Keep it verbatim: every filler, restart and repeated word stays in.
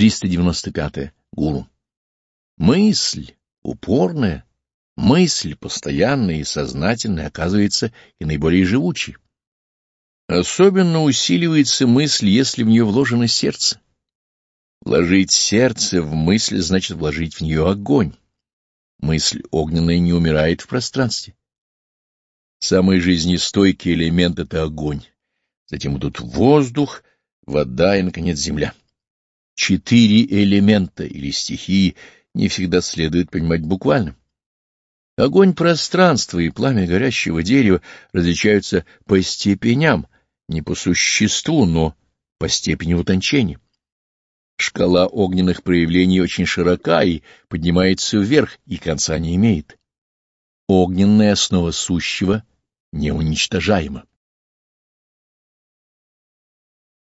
триста девяносто пятое. Гуру. Мысль упорная, мысль постоянная и сознательная оказывается и наиболее живучей. Особенно усиливается мысль, если в нее вложено сердце. Вложить сердце в мысль значит вложить в нее огонь. Мысль огненная не умирает в пространстве. Самый жизнестойкий элемент — это огонь. Затем идут воздух, вода и, наконец, земля. Четыре элемента или стихии не всегда следует понимать буквально. Огонь пространства и пламя горящего дерева различаются по степеням, не по существу, но по степени утончения. Шкала огненных проявлений очень широка и поднимается вверх, и конца не имеет. Огненная основа сущего неуничтожаема.